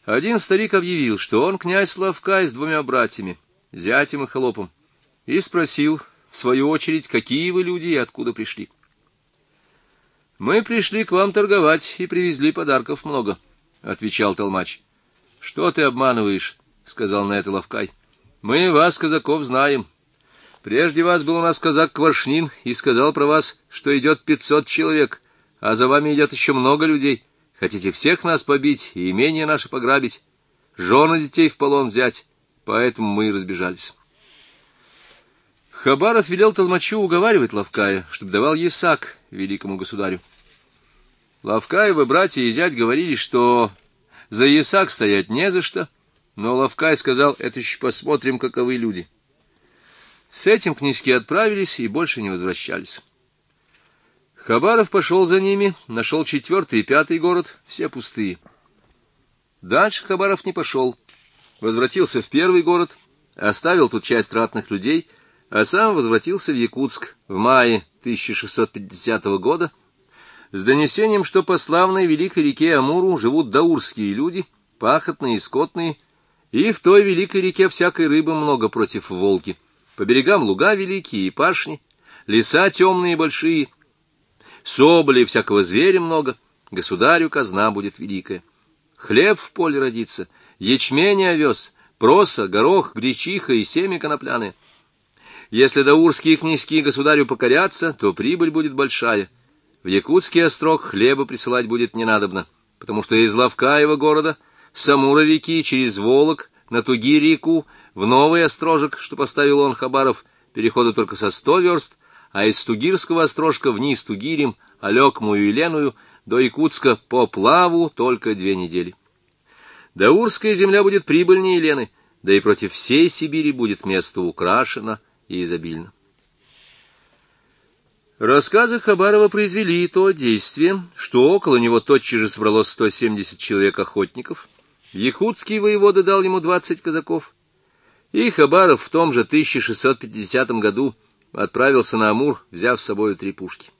Один старик объявил, что он князь Лавкай с двумя братьями, зятем и холопом, и спросил, в свою очередь, какие вы люди и откуда пришли. «Мы пришли к вам торговать и привезли подарков много», — отвечал толмач. «Что ты обманываешь?» — сказал на это Лавкай. «Мы вас, казаков, знаем. Прежде вас был у нас казак Квашнин и сказал про вас, что идет 500 человек, а за вами идет еще много людей. Хотите всех нас побить и имение наше пограбить, жены детей в полон взять, поэтому мы и разбежались». Хабаров велел толмачу уговаривать Лавкая, чтобы давал ясак великому государю. Лавкаевы братья и зять говорили, что за ясак стоять не за что, но Лавкай сказал: «Это еще посмотрим, каковы люди». С этим князьки отправились и больше не возвращались. Хабаров пошел за ними, нашел 4-й и 5-й город, все пустые. Дальше Хабаров не пошел, возвратился в 1-й город, оставил тут часть ратных людей, а сам возвратился в Якутск в мае 1650 года с донесением, что по славной великой реке Амуру живут даурские люди, пахотные и скотные, и в той великой реке всякой рыбы много против Волги. По берегам луга великие и пашни, леса темные и большие, соболей всякого зверя много, государю казна будет великая. Хлеб в поле родится, ячмень и овес, проса, горох, гречиха и семя конопляное. Если даурские князьки государю покорятся, то прибыль будет большая. В Якутский острог хлеба присылать будет не надобно, потому что из Лавкаева города, с Амура реки через Волок, на Тугир-реку, в новый острожек, что поставил он, Хабаров, перехода только со 100 верст, а из Тугирского острожка вниз Тугирем, Алекмую и Леную, до Якутска по плаву только 2 недели. Даурская земля будет прибыльнее Лены, да и против всей Сибири будет место украшено и изобильно. Рассказы Хабарова произвели то действие, что около него тотчас же собралось 170 человек охотников, якутский воевода дал ему 20 казаков, и Хабаров в том же 1650 году отправился на Амур, взяв с собою 3 пушки.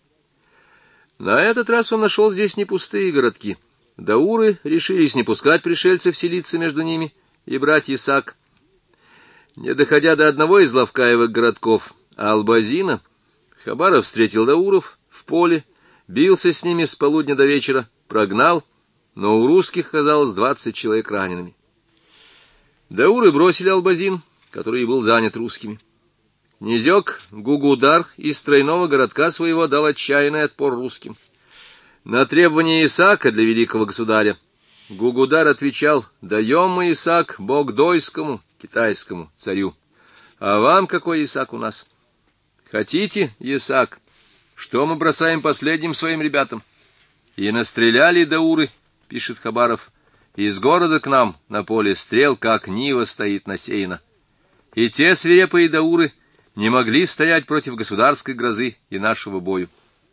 На этот раз он нашел здесь не пустые городки. Дауры решились не пускать пришельцев селиться между ними и брать ясак. Не доходя до одного из Лавкаевых городков, Албазина, Хабаров встретил дауров в поле, бился с ними с полудня до вечера, прогнал, но у русских оказалось 20 человек ранеными. Дауры бросили Албазин, который был занят русскими. Князек Гугудар из тройного городка своего дал отчаянный отпор русским. На требование Исаака для великого государя Гугудар отвечал: «Даем мы Исаак богдойскому, китайскому царю. А вам какой Исаак у нас? Хотите Исаак? Что мы бросаем последним своим ребятам?» И настреляли дауры, пишет Хабаров, из города к нам на поле стрел, как нива стоит насеяна. И те свирепые дауры не могли стоять против государской грозы и нашего бою.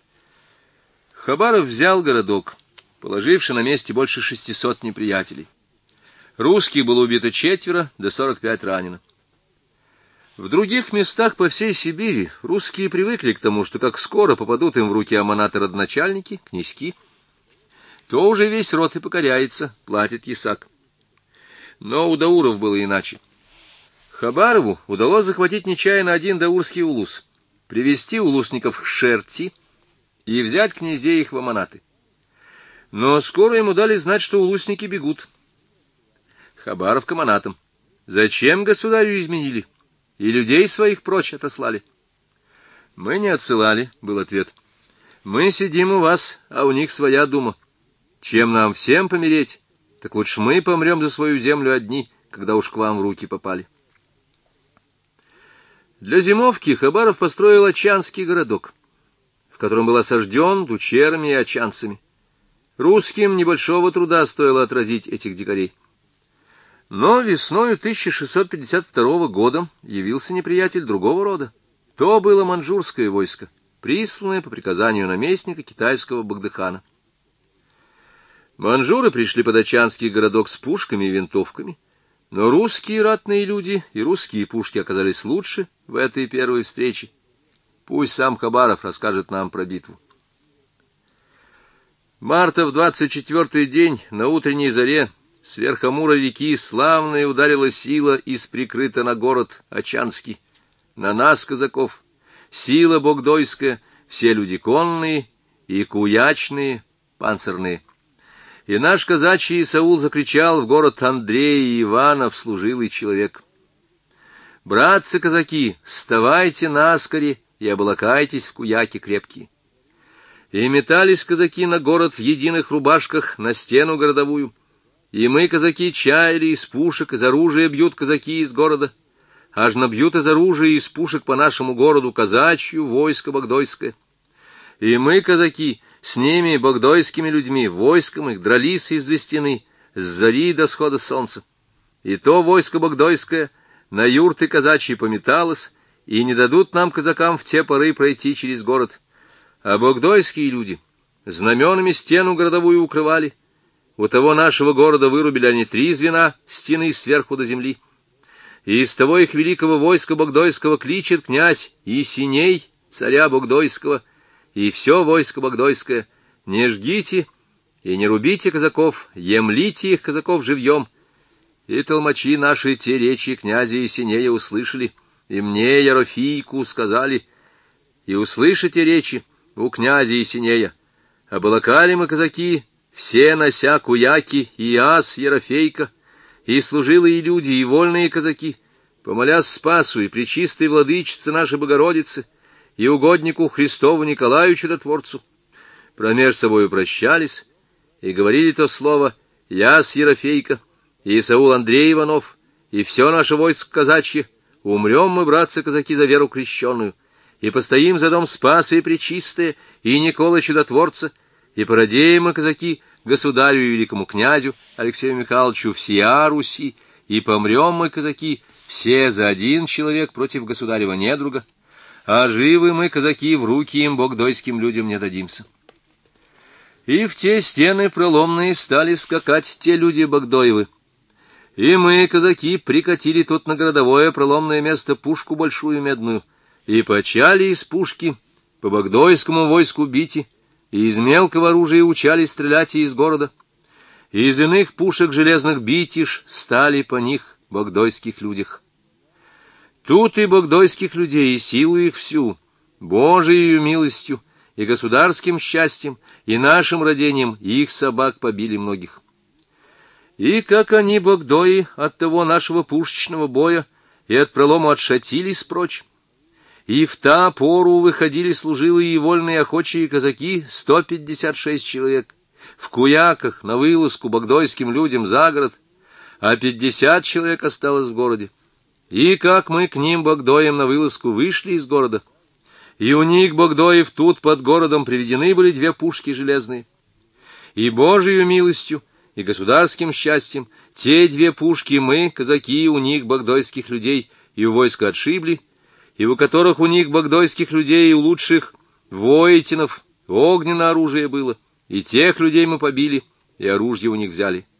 Хабаров взял городок, положивший на месте больше 600 неприятелей. Русских было убито 4, да 45 ранено. В других местах по всей Сибири русские привыкли к тому, что как скоро попадут им в руки аманаты-родоначальники, князьки, то уже весь род и покоряется, платит ясак. Но у дауров было иначе. Хабарову удалось захватить нечаянно один даурский улус, привести улусников к Шерти и взять князей их в аманаты. Но скоро ему дали знать, что улусники бегут. Хабаров к аманатам: «Зачем государю изменили? И людей своих прочь отослали». «Мы не отсылали», — был ответ. «Мы сидим у вас, а у них своя дума. Чем нам всем помереть, так лучше мы помрем за свою землю одни, когда уж к вам в руки попали». Для зимовки Хабаров построил Очанский городок, в котором был осажден дучерами и очанцами. Русским небольшого труда стоило отразить этих дикарей. Но весною 1652 года явился неприятель другого рода. То было маньчжурское войско, присланное по приказанию наместника китайского Богдыхана. Маньчжуры пришли под Очанский городок с пушками и винтовками, но русские ратные люди и русские пушки оказались лучше в этой первой встрече. Пусть сам Хабаров расскажет нам про битву. Марта в 24-й день на утренней заре Сверх Амура реки славная ударила сила из прикрыта на город Очанский. На нас, казаков, сила богдойская, все люди конные и куячные, панцирные. И наш казачий Исаул закричал в город Андрея и Иванов, служилый человек: «Братцы-казаки, вставайте наскоре и оболакайтесь в куяки крепкие». И метались казаки на город в единых рубашках на стену городовую. И мы, казаки, чаяли из пушек, из оружия бьют казаки из города, аж набьют из оружия и из пушек по нашему городу казачью войско богдойское. И мы, казаки, с ними, богдойскими людьми, войском их, дрались из-за стены, с зари до схода солнца. И то войско богдойское на юрты казачьи пометалось, и не дадут нам, казакам, в те поры пройти через город. А богдойские люди знаменами стену городовую укрывали. У того нашего города вырубили они 3 звена стены сверху до земли. И из того их великого войска богдойского кличет князь Есеней, царя богдойского, и все войско богдойское: не жгите и не рубите казаков, емлите их, казаков, живьем. И толмачи наши те речи князя Есенея услышали, и мне, Ярофийку, сказали: и услышите речи у князя Есенея. Оболокали мы, казаки, все нося куяки, и ас Ерофейка, и служилые люди, и вольные казаки, помолясь Спасу и пречистой владычице нашей Богородицы, и угоднику Христову Николаю Чудотворцу, промеж собою прощались, и говорили то слово: «Яс Ерофейка, и Исаул Андрей Иванов, и все наше войско казачье, умрем мы, братцы-казаки, за веру крещенную, и постоим за дом Спаса и пречистое, и Никола Чудотворца, и породеем мы, казаки, государю и великому князю Алексею Михайловичу всея Руси, и помрем мы, казаки, все за один человек против государева недруга, а живы мы, казаки, в руки им богдойским людям не дадимся». И в те стены проломные стали скакать те люди богдоевы. И мы, казаки, прикатили тут на городовое проломное место пушку большую медную, и почали из пушки по богдойскому войску бить, и из мелкого оружия учали стрелять и из города. И из иных пушек железных битиш стали по них богдойских людях. Тут и богдойских людей, и силу их всю, Божией милостью, и государским счастьем, и нашим родением, и их собак побили многих. И как они, богдои, от того нашего пушечного боя и от пролома отшатились прочь, и в та пору выходили служилые и вольные охочие казаки 156 человек, в куяках на вылазку богдойским людям за город, а 50 человек осталось в городе. И как мы к ним, богдоям, на вылазку вышли из города, и у них, богдоев, тут под городом приведены были 2 пушки железные. И Божию милостью, и государским счастьем те 2 пушки мы, казаки, у них, богдойских людей, и у войска отшибли, и у которых у них, богдойских людей, и у лучших войтинов огненное оружие было, и тех людей мы побили, и оружие у них взяли.